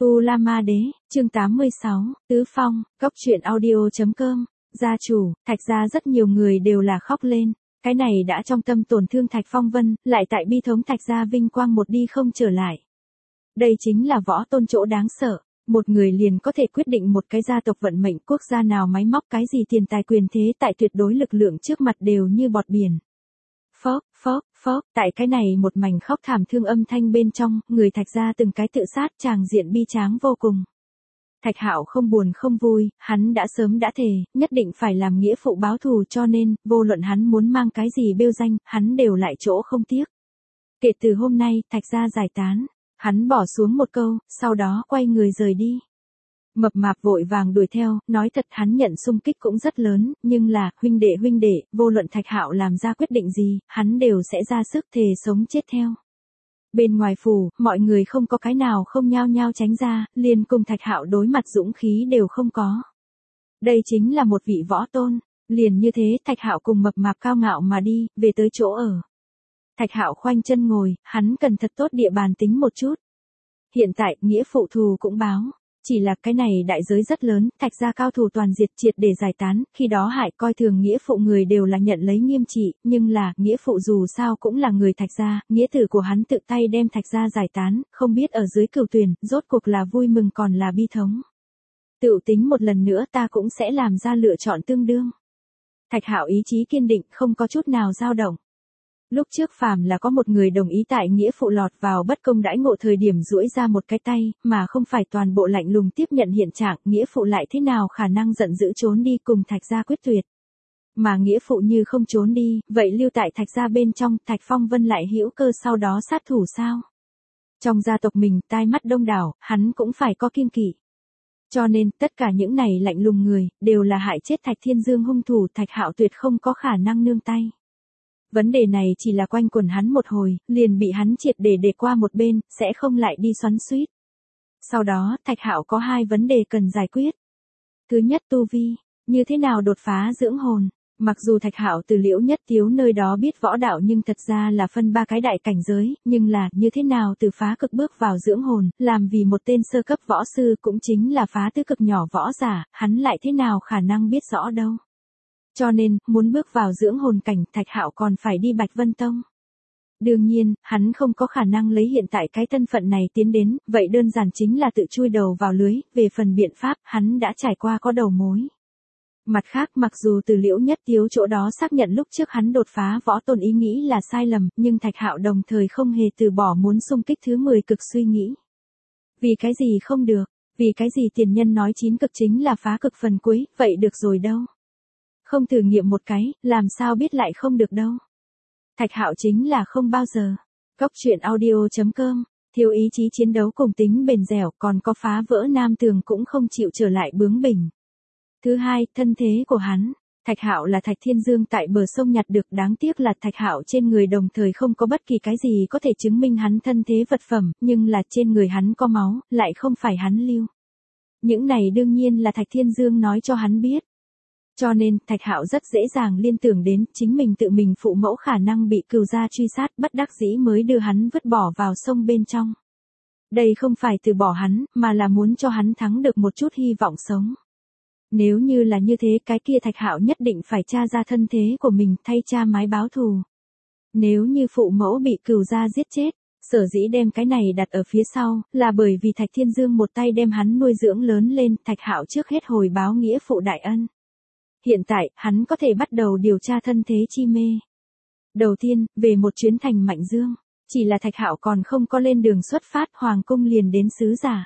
Tu La Ma Đế, chương 86, Tứ Phong, Góc Truyện Audio.com, gia chủ, Thạch gia rất nhiều người đều là khóc lên, cái này đã trong tâm tổn thương Thạch Phong Vân, lại tại bi thống Thạch gia vinh quang một đi không trở lại. Đây chính là võ tôn chỗ đáng sợ, một người liền có thể quyết định một cái gia tộc vận mệnh, quốc gia nào máy móc cái gì tiền tài quyền thế tại tuyệt đối lực lượng trước mặt đều như bọt biển. Phốc, tại cái này một mảnh khóc thảm thương âm thanh bên trong, người Thạch gia từng cái tự sát, tràng diện bi tráng vô cùng. Thạch Hạo không buồn không vui, hắn đã sớm đã thề, nhất định phải làm nghĩa phụ báo thù, cho nên, vô luận hắn muốn mang cái gì bêu danh, hắn đều lại chỗ không tiếc. Kể từ hôm nay, Thạch gia giải tán, hắn bỏ xuống một câu, sau đó quay người rời đi. Mập Mạp vội vàng đuổi theo, nói thật hắn nhận xung kích cũng rất lớn, nhưng là, huynh đệ, vô luận Thạch Hạo làm ra quyết định gì, hắn đều sẽ ra sức thề sống chết theo. Bên ngoài phủ, mọi người không có cái nào không nhao nhao tránh ra, liền cùng Thạch Hạo đối mặt dũng khí đều không có. Đây chính là một vị võ tôn, liền như thế Thạch Hạo cùng Mập Mạp cao ngạo mà đi, về tới chỗ ở. Thạch Hạo khoanh chân ngồi, hắn cần thật tốt địa bàn tính một chút. Hiện tại, nghĩa phụ thù cũng báo. Chỉ là cái này đại giới rất lớn, Thạch gia cao thủ toàn diệt triệt để giải tán, khi đó hại coi thường nghĩa phụ người đều là nhận lấy nghiêm trị, nhưng là, nghĩa phụ dù sao cũng là người Thạch gia, nghĩa tử của hắn tự tay đem Thạch gia giải tán, không biết ở dưới cửu tuyển, rốt cuộc là vui mừng còn là bi thống. Tự tính một lần nữa ta cũng sẽ làm ra lựa chọn tương đương. Thạch Hạo ý chí kiên định, không có chút nào dao động. Lúc trước phàm là có một người đồng ý tại nghĩa phụ lọt vào bất công đãi ngộ thời điểm duỗi ra một cái tay, mà không phải toàn bộ lạnh lùng tiếp nhận hiện trạng, nghĩa phụ lại thế nào khả năng giận dữ trốn đi cùng Thạch gia quyết tuyệt. Mà nghĩa phụ như không trốn đi, vậy lưu tại Thạch gia bên trong, Thạch Phong Vân lại hữu cơ sau đó sát thủ sao? Trong gia tộc mình tai mắt đông đảo, hắn cũng phải có kiêng kỵ. Cho nên, tất cả những này lạnh lùng người, đều là hại chết Thạch Thiên Dương hung thủ, Thạch Hạo tuyệt không có khả năng nương tay. Vấn đề này chỉ là quanh quẩn hắn một hồi, liền bị hắn triệt để qua một bên, sẽ không lại đi xoắn xuýt. Sau đó, Thạch Hạo có hai vấn đề cần giải quyết. Thứ nhất, tu vi, như thế nào đột phá dưỡng hồn. Mặc dù Thạch Hạo từ Liễu Nhất Tiếu nơi đó biết võ đạo nhưng thật ra là phân ba cái đại cảnh giới, nhưng là, như thế nào từ phá cực bước vào dưỡng hồn, làm vì một tên sơ cấp võ sư cũng chính là phá tứ cực nhỏ võ giả, hắn lại thế nào khả năng biết rõ đâu. Cho nên, muốn bước vào dưỡng hồn cảnh, Thạch Hạo còn phải đi Bạch Vân Tông. Đương nhiên, hắn không có khả năng lấy hiện tại cái thân phận này tiến đến, vậy đơn giản chính là tự chui đầu vào lưới, về phần biện pháp, hắn đã trải qua có đầu mối. Mặt khác, mặc dù từ Liễu Nhất Tiếu chỗ đó xác nhận lúc trước hắn đột phá võ tôn ý nghĩ là sai lầm, nhưng Thạch Hạo đồng thời không hề từ bỏ muốn xung kích thứ 10 cực suy nghĩ. Vì cái gì không được, vì cái gì tiền nhân nói 9 cực chính là phá cực phần cuối, vậy được rồi đâu. Không thử nghiệm một cái, làm sao biết lại không được đâu. Thạch Hạo chính là không bao giờ. Góc Truyện Audio.com, thiếu ý chí chiến đấu cùng tính bền dẻo, còn có phá vỡ nam tường cũng không chịu trở lại bướng bỉnh. Thứ hai, thân thế của hắn. Thạch Hạo là Thạch Thiên Dương tại bờ sông nhặt được, đáng tiếc là Thạch Hạo trên người đồng thời không có bất kỳ cái gì có thể chứng minh hắn thân thế vật phẩm, nhưng là trên người hắn có máu, lại không phải hắn lưu. Những này đương nhiên là Thạch Thiên Dương nói cho hắn biết. Cho nên, Thạch Hạo rất dễ dàng liên tưởng đến chính mình tự mình phụ mẫu khả năng bị cừu gia truy sát, bất đắc dĩ mới đưa hắn vứt bỏ vào sông bên trong. Đây không phải từ bỏ hắn, mà là muốn cho hắn thắng được một chút hy vọng sống. Nếu như là như thế, cái kia Thạch Hạo nhất định phải tra ra thân thế của mình, thay cha mái báo thù. Nếu như phụ mẫu bị cừu gia giết chết, sở dĩ đem cái này đặt ở phía sau, là bởi vì Thạch Thiên Dương một tay đem hắn nuôi dưỡng lớn lên, Thạch Hạo trước hết hồi báo nghĩa phụ đại ân. Hiện tại, hắn có thể bắt đầu điều tra thân thế chi mê. Đầu tiên, về một chuyến thành Mạnh Dương, chỉ là Thạch Hạo còn không có lên đường xuất phát, hoàng cung liền đến sứ giả.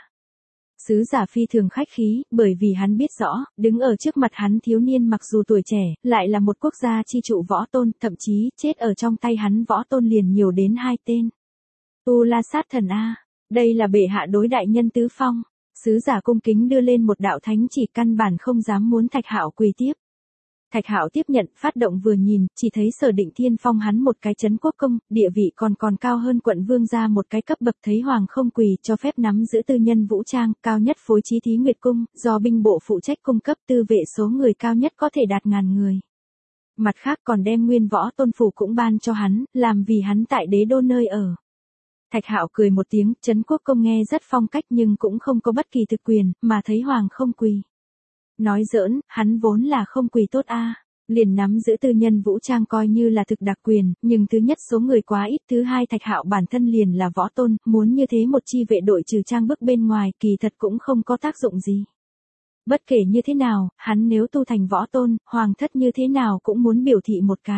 Sứ giả phi thường khách khí, bởi vì hắn biết rõ, đứng ở trước mặt hắn thiếu niên mặc dù tuổi trẻ, lại là một quốc gia chi trụ võ tôn, thậm chí, chết ở trong tay hắn võ tôn liền nhiều đến 2 tên. Tu La Sát Thần A, đây là bệ hạ đối đại nhân Tứ Phong. Sứ giả cung kính đưa lên một đạo thánh chỉ, căn bản không dám muốn Thạch Hạo quỳ tiếp. Thạch Hạo tiếp nhận, phát động vừa nhìn, chỉ thấy Sở Định Thiên phong hắn một cái trấn quốc công, địa vị còn cao hơn quận vương gia một cái cấp bậc, thấy hoàng không quỳ, cho phép nắm giữ tư nhân vũ trang, cao nhất phối trí Thí Nguyệt cung, do binh bộ phụ trách cung cấp, tư vệ số người cao nhất có thể đạt 1000 người. Mặt khác còn đem nguyên võ tôn phủ cũng ban cho hắn, làm vì hắn tại đế đô nơi ở. Thạch Hạo cười một tiếng, Trấn Quốc công nghe rất phong cách nhưng cũng không có bất kỳ thực quyền, mà thấy hoàng không quỳ. Nói giỡn, hắn vốn là không quỳ tốt a. Liền nắm giữ tư nhân vũ trang coi như là thực đặc quyền, nhưng thứ nhất số người quá ít, thứ hai Thạch Hạo bản thân liền là võ tôn, muốn như thế một chi vệ đội trừ trang bức bên ngoài, kỳ thật cũng không có tác dụng gì. Bất kể như thế nào, hắn nếu tu thành võ tôn, hoàng thất như thế nào cũng muốn biểu thị một cái.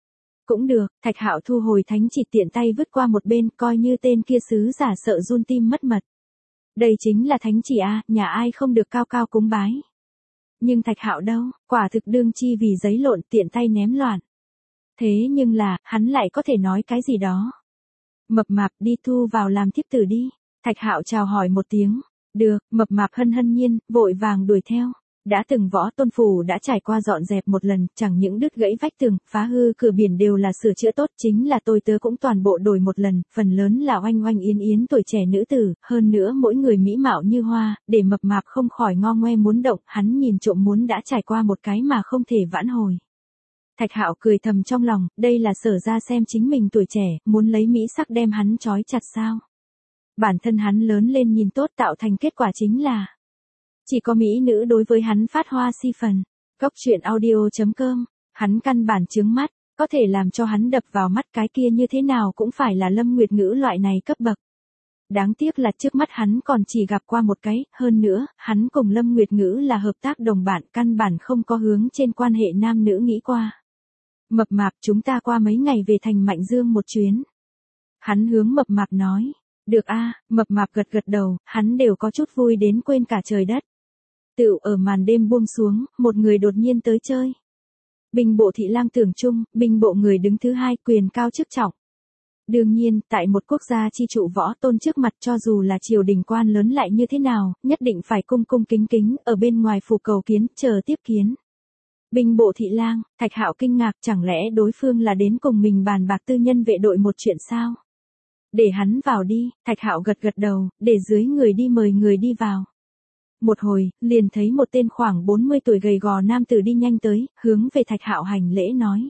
Cũng được, Thạch Hạo thu hồi thánh chỉ tiện tay vứt qua một bên, coi như tên kia sứ giả sợ run tim mất mật. Đây chính là thánh chỉ a, nhà ai không được cao cao cúng bái. Nhưng Thạch Hạo đâu, quả thực đương chi vì giấy lộn tiện tay ném loạn. Thế nhưng là, hắn lại có thể nói cái gì đó. Mập mạp đi thu vào làm thiếp tử đi. Thạch Hạo chào hỏi một tiếng. Được, mập mạp hân hân nhiên, vội vàng đuổi theo. Đã từng võ tôn phủ đã trải qua dọn dẹp một lần, chẳng những đứt gãy vách tường, phá hư cửa biển đều là sửa chữa tốt, chính là tôi tớ cũng toàn bộ đổi một lần, phần lớn là oanh oanh yến yến tuổi trẻ nữ tử, hơn nữa mỗi người mỹ mạo như hoa, để mập mạp không khỏi ngo ngoe muốn động, hắn nhìn trộm muốn đã trải qua một cái mà không thể vãn hồi. Thạch Hạo cười thầm trong lòng, đây là Sở ra xem chính mình tuổi trẻ, muốn lấy mỹ sắc đem hắn trói chặt sao? Bản thân hắn lớn lên nhìn tốt tạo thành kết quả chính là chỉ có mỹ nữ đối với hắn phát hoa si phần. Góc truyện audio.com, hắn căn bản chướng mắt, có thể làm cho hắn đập vào mắt cái kia như thế nào cũng phải là Lâm Nguyệt Ngữ loại này cấp bậc. Đáng tiếc là trước mắt hắn còn chỉ gặp qua một cái, hơn nữa, hắn cùng Lâm Nguyệt Ngữ là hợp tác đồng bạn, căn bản không có hướng trên quan hệ nam nữ nghĩ qua. Mập mạp, chúng ta qua mấy ngày về thành Mạnh Dương một chuyến. Hắn hướng mập mạp nói. Được a, mập mạp gật gật đầu, hắn đều có chút vui đến quên cả trời đất. Tựu ở màn đêm buông xuống, một người đột nhiên tới chơi. Binh bộ thị lang Tưởng Trung, binh bộ người đứng thứ hai, quyền cao chức trọng. Đương nhiên, tại một quốc gia chi trụ võ tôn trước mặt cho dù là triều đình quan lớn lại như thế nào, nhất định phải cung cung kính kính, ở bên ngoài phủ cầu kiến, chờ tiếp kiến. Binh bộ thị lang, Thạch Hạo kinh ngạc, chẳng lẽ đối phương là đến cùng mình bàn bạc tư nhân vệ đội một chuyện sao? Để hắn vào đi, Thạch Hạo gật gật đầu, để dưới người đi mời người đi vào. Một hồi, liền thấy một tên khoảng 40 tuổi gầy gò nam tử đi nhanh tới, hướng về Thạch Hạo hành lễ nói.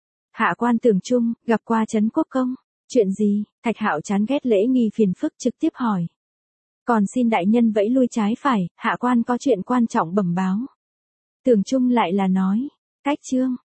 Hạ quan Tưởng Trung, gặp qua Trấn Quốc công. Chuyện gì? Thạch Hạo chán ghét lễ nghi phiền phức trực tiếp hỏi. Còn xin đại nhân vẫy lui trái phải, hạ quan có chuyện quan trọng bẩm báo. Tưởng Trung lại là nói. Cách chương.